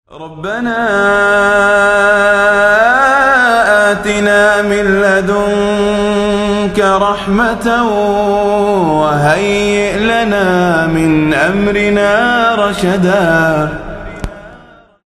ربنا آتنا من لدنك رحمة وهيئ لنا من أمرنا رشدا.